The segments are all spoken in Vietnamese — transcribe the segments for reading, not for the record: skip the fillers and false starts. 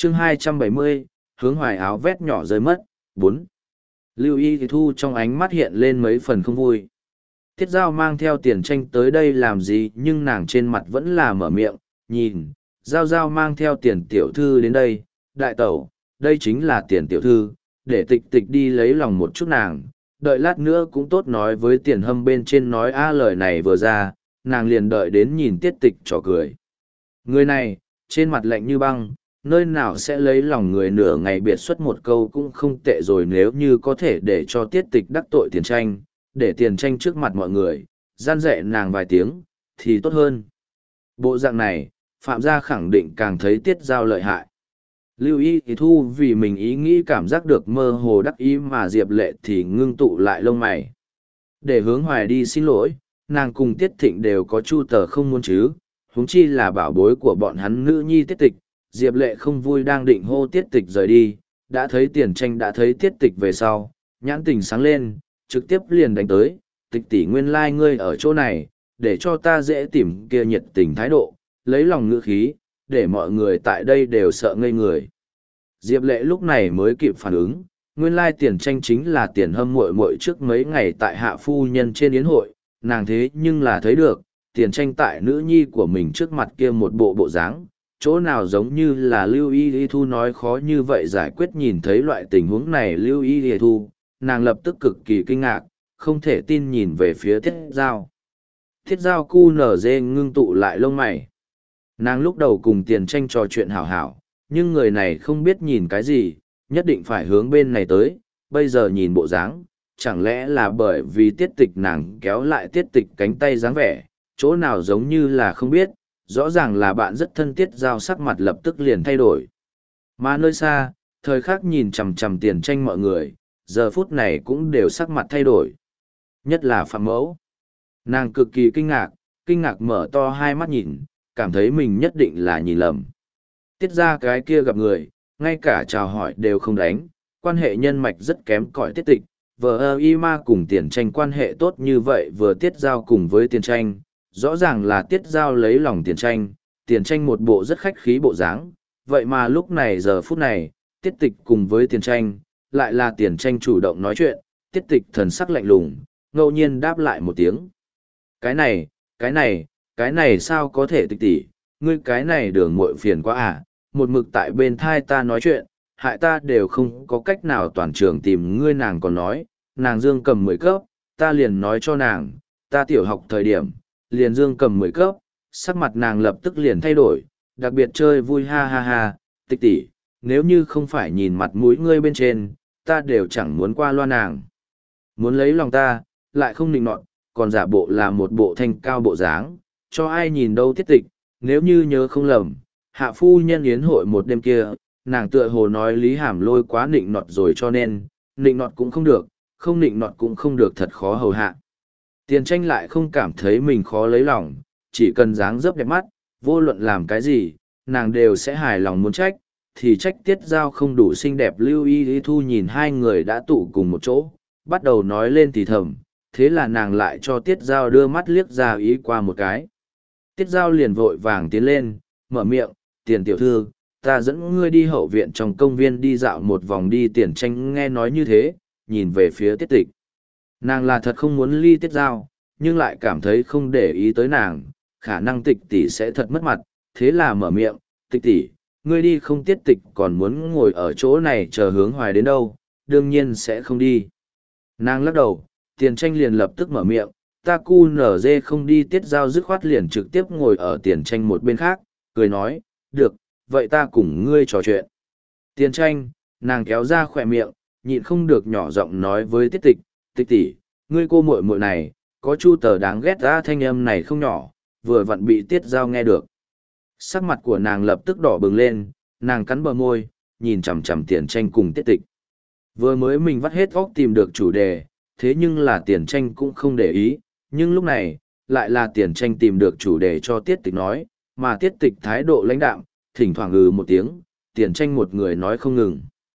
chương 270, hướng hoài áo vét nhỏ rơi mất. 4. Lưu Y Thu trong ánh mắt hiện lên mấy phần không vui. Tiết Giao mang theo Tiền Tranh tới đây làm gì, nhưng nàng trên mặt vẫn là mở miệng, nhìn, Giao Giao mang theo Tiền tiểu thư đến đây, đại tẩu, đây chính là Tiền tiểu thư, để tịch tịch đi lấy lòng một chút nàng, đợi lát nữa cũng tốt nói với Tiền Hâm bên trên nói lời này vừa ra, nàng liền đợi đến nhìn Tiết Tịch trò cười. Người này, trên mặt lạnh như băng, nơi nào sẽ lấy lòng người, nửa ngày biệt xuất một câu cũng không tệ rồi, nếu như có thể để cho Tiết Tịch đắc tội Tiền Tranh, để Tiền Tranh trước mặt mọi người, gian dạy nàng vài tiếng, thì tốt hơn. Bộ dạng này, Phạm gia khẳng định càng thấy Tiết Giao lợi hại. Lưu Y thì Thu vì mình ý nghĩ cảm giác được mơ hồ đắc ý, mà Diệp Lệ thì ngưng tụ lại lông mày. Để Hướng Hoài đi xin lỗi, nàng cùng Tiết Thịnh đều có chu tờ không muốn chứ, huống chi là bảo bối của bọn hắn nữ nhi Tiết Tịch. Diệp Lệ không vui đang định hô Tiết Tịch rời đi, đã thấy Tiền Tranh đã thấy Tiết Tịch về sau, nhãn tình sáng lên, trực tiếp liền đánh tới, Tịch tỷ nguyên lai ngươi ở chỗ này, để cho ta dễ tìm kia nhiệt tình thái độ, lấy lòng ngữ khí, để mọi người tại đây đều sợ ngây người. Diệp Lệ lúc này mới kịp phản ứng, nguyên lai Tiền Tranh chính là Tiền Hâm muội muội trước mấy ngày tại hạ phu nhân trên yến hội, nàng thế nhưng là thấy được, Tiền Tranh tại nữ nhi của mình trước mặt kia một bộ dáng, chỗ nào giống như là Lưu Y Thu nói khó như vậy giải quyết. Nhìn thấy loại tình huống này Lưu Y Thu, nàng lập tức cực kỳ kinh ngạc, không thể tin nhìn về phía Tiết Giao. Tiết Giao cu nở dê ngưng tụ lại lông mày. Nàng lúc đầu cùng Tiền Tranh trò chuyện hảo hảo, nhưng người này không biết nhìn cái gì, nhất định phải hướng bên này tới, bây giờ nhìn bộ dáng, chẳng lẽ là bởi vì Tiết Tịch nàng kéo lại Tiết Tịch cánh tay dáng vẻ, chỗ nào giống như là không biết, rõ ràng là bạn rất thân. Tiết Giao sắc mặt lập tức liền thay đổi. Mà nơi xa, thời khắc nhìn chằm chằm Tiền Tranh mọi người, giờ phút này cũng đều sắc mặt thay đổi. Nhất là Phạm Mẫu. Nàng cực kỳ kinh ngạc mở to hai mắt nhìn, cảm thấy mình nhất định là nhìn lầm. Tiết ra cái kia gặp người, ngay cả chào hỏi đều không đánh, quan hệ nhân mạch rất kém cỏi. Tiết Tịch, vợ y ma cùng Tiền Tranh quan hệ tốt như vậy, vừa Tiết Giao cùng với Tiền Tranh, rõ ràng là Tiết Giao lấy lòng Tiền Tranh, Tiền Tranh một bộ rất khách khí bộ dáng, vậy mà lúc này giờ phút này, Tiết Tịch cùng với Tiền Tranh, lại là Tiền Tranh chủ động nói chuyện. Tiết Tịch thần sắc lạnh lùng, ngẫu nhiên đáp lại một tiếng. Cái này sao có thể Tịch tỷ, ngươi cái này đường muội phiền quá à, một mực tại bên thai ta nói chuyện, hại ta đều không có cách nào toàn trường tìm ngươi. Nàng còn nói, nàng dương cầm 10 cấp, ta liền nói cho nàng, ta tiểu học thời điểm, liền dương cầm 10 cấp, sắc mặt nàng lập tức liền thay đổi, đặc biệt chơi vui ha ha ha, Tịch tỷ, nếu như không phải nhìn mặt mũi ngươi bên trên, ta đều chẳng muốn qua loa nàng. Muốn lấy lòng ta, lại không nịnh nọt, còn giả bộ là một bộ thanh cao bộ dáng, cho ai nhìn đâu. Tiết Tịch, nếu như nhớ không lầm, hạ phu nhân yến hội một đêm kia, nàng tựa hồ nói Lý Hàm Lôi quá nịnh nọt rồi, cho nên, nịnh nọt cũng không được, không nịnh nọt cũng không được, thật khó hầu hạ. Tiền Tranh lại không cảm thấy mình khó lấy lòng, chỉ cần dáng dấp đẹp mắt, vô luận làm cái gì, nàng đều sẽ hài lòng. Muốn trách, thì trách Tiết Giao không đủ xinh đẹp. Lưu Y Thu nhìn hai người đã tụ cùng một chỗ, bắt đầu nói lên thì thầm, thế là nàng lại cho Tiết Giao đưa mắt liếc ra ý qua một cái. Tiết Giao liền vội vàng tiến lên, mở miệng, Tiền tiểu thư, ta dẫn ngươi đi hậu viện trong công viên đi dạo một vòng đi. Tiền Tranh nghe nói như thế, nhìn về phía Tiết Tịch. Nàng là thật không muốn ly Tiết Giao, nhưng lại cảm thấy không để ý tới nàng, khả năng Tịch tỷ sẽ thật mất mặt, thế là mở miệng, Tịch tỷ, ngươi đi không? Tiết Tịch còn muốn ngồi ở chỗ này chờ Hướng Hoài đến đâu, đương nhiên sẽ không đi. Nàng lắc đầu, Tiền Tranh liền lập tức mở miệng, ta cu nở dê không đi. Tiết Giao dứt khoát liền trực tiếp ngồi ở Tiền Tranh một bên khác, cười nói, được, vậy ta cùng ngươi trò chuyện. Tiền Tranh, nàng kéo ra khỏe miệng, nhịn không được nhỏ giọng nói với Tiết Tịch, Tịch tỷ, ngươi cô muội muội này, có chu tờ đáng ghét ra. Thanh âm này không nhỏ, vừa vặn bị Tiết Giao nghe được. Sắc mặt của nàng lập tức đỏ bừng lên, nàng cắn bờ môi, nhìn chằm chằm Tiền Tranh cùng Tiết Tịch. Vừa mới mình vắt hết óc tìm được chủ đề, thế nhưng là Tiền Tranh cũng không để ý, nhưng lúc này, lại là Tiền Tranh tìm được chủ đề cho Tiết Tịch nói, mà Tiết Tịch thái độ lãnh đạm, thỉnh thoảng một tiếng, Tiền Tranh một người nói không ngừng.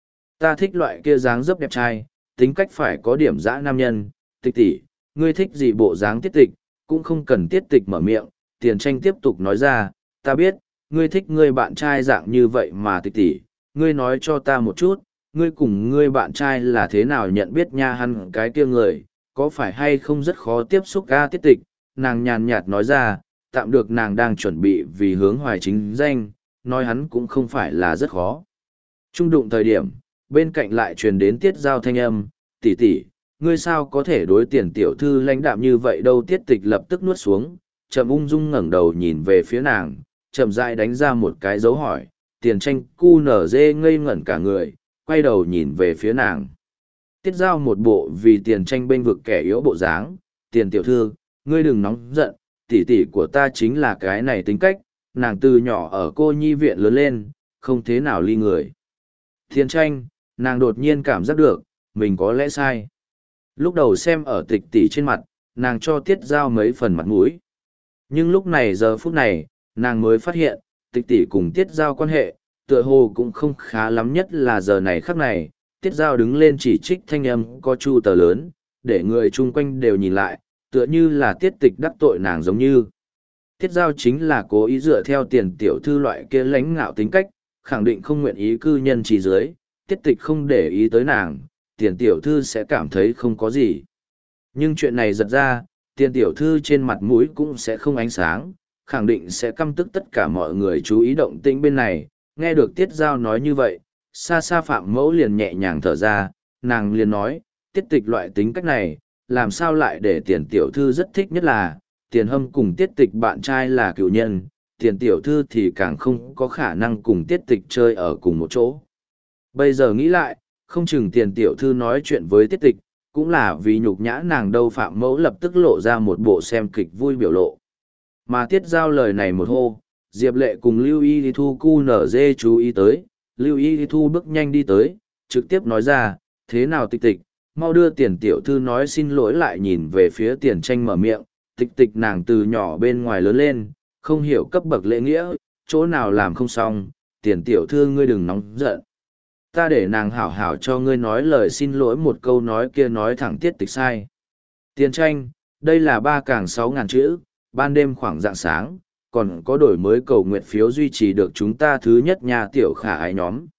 Ta thích loại kia dáng dấp đẹp trai, tính cách phải có điểm dã nam nhân. Tịch tỷ, ngươi thích gì bộ dáng? Tiết Tịch, cũng không cần Tiết Tịch mở miệng, Tiền Tranh tiếp tục nói ra, ta biết, ngươi thích ngươi bạn trai dạng như vậy mà Tịch tỷ, ngươi nói cho ta một chút, ngươi cùng ngươi bạn trai là thế nào nhận biết nha hắn cái kia người, có phải hay không rất khó tiếp xúc ca tiết tịch, nàng nhàn nhạt nói ra, tạm được nàng đang chuẩn bị vì hướng hoài chính danh, nói hắn cũng không phải là rất khó. Trung đụng thời điểm, bên cạnh lại truyền đến tiết giao thanh âm, tỷ tỷ, ngươi sao có thể đối tiền tiểu thư lãnh đạm như vậy đâu, tiết tịch lập tức nuốt xuống, chậm ung dung ngẩng đầu nhìn về phía nàng, chậm rãi đánh ra một cái dấu hỏi, tiền tranh cu nở dê ngây ngẩn cả người, quay đầu nhìn về phía nàng. Tiết giao một bộ vì tiền tranh bênh vực kẻ yếu bộ dáng, tiền tiểu thư, ngươi đừng nóng giận, tỷ tỷ của ta chính là cái này tính cách, nàng từ nhỏ ở cô nhi viện lớn lên, không thế nào ly người. Tiền tranh, nàng đột nhiên cảm giác được, mình có lẽ sai. Lúc đầu xem ở tịch tỷ trên mặt, nàng cho tiết giao mấy phần mặt mũi. Nhưng lúc này giờ phút này, nàng mới phát hiện, tịch tỷ cùng tiết giao quan hệ, tựa hồ cũng không khá lắm, nhất là giờ này khắc này, tiết giao đứng lên chỉ trích thanh âm có chu tờ lớn, để người chung quanh đều nhìn lại, tựa như là tiết tịch đắc tội nàng giống như. Tiết giao chính là cố ý dựa theo tiền tiểu thư loại kia lãnh ngạo tính cách, khẳng định không nguyện ý cư nhân chỉ dưới, tiết tịch không để ý tới nàng, tiền tiểu thư sẽ cảm thấy không có gì. Nhưng chuyện này giật ra, tiền tiểu thư trên mặt mũi cũng sẽ không ánh sáng, khẳng định sẽ căm tức tất cả mọi người chú ý động tĩnh bên này. Nghe được tiết giao nói như vậy, xa xa phạm mẫu liền nhẹ nhàng thở ra, nàng liền nói, tiết tịch loại tính cách này, làm sao lại để tiền tiểu thư rất thích, nhất là, tiền hâm cùng tiết tịch bạn trai là cựu nhân, tiền tiểu thư thì càng không có khả năng cùng tiết tịch chơi ở cùng một chỗ. Bây giờ nghĩ lại, không chừng tiền tiểu thư nói chuyện với tiết tịch, cũng là vì nhục nhã nàng đâu. Phạm mẫu lập tức lộ ra một bộ xem kịch vui biểu lộ. Mà tiết giao lời này một hô, Diệp Lệ cùng Lưu Y Thu cu nở dê chú ý tới, Lưu Y Thu bước nhanh đi tới, trực tiếp nói ra, thế nào tịch tịch, mau đưa tiền tiểu thư nói xin lỗi, lại nhìn về phía tiền tranh mở miệng, tịch tịch nàng từ nhỏ bên ngoài lớn lên, không hiểu cấp bậc lễ nghĩa, chỗ nào làm không xong, tiền tiểu thư ngươi đừng nóng giận. Ta để nàng hảo hảo cho ngươi nói lời xin lỗi, một câu nói kia nói thẳng tiết tịch sai. Tiền tranh, đây là 3 càng 6 ngàn chữ, ban đêm khoảng rạng sáng, còn có đổi mới cầu nguyện phiếu duy trì được chúng ta thứ nhất nhà tiểu khả ái nhóm,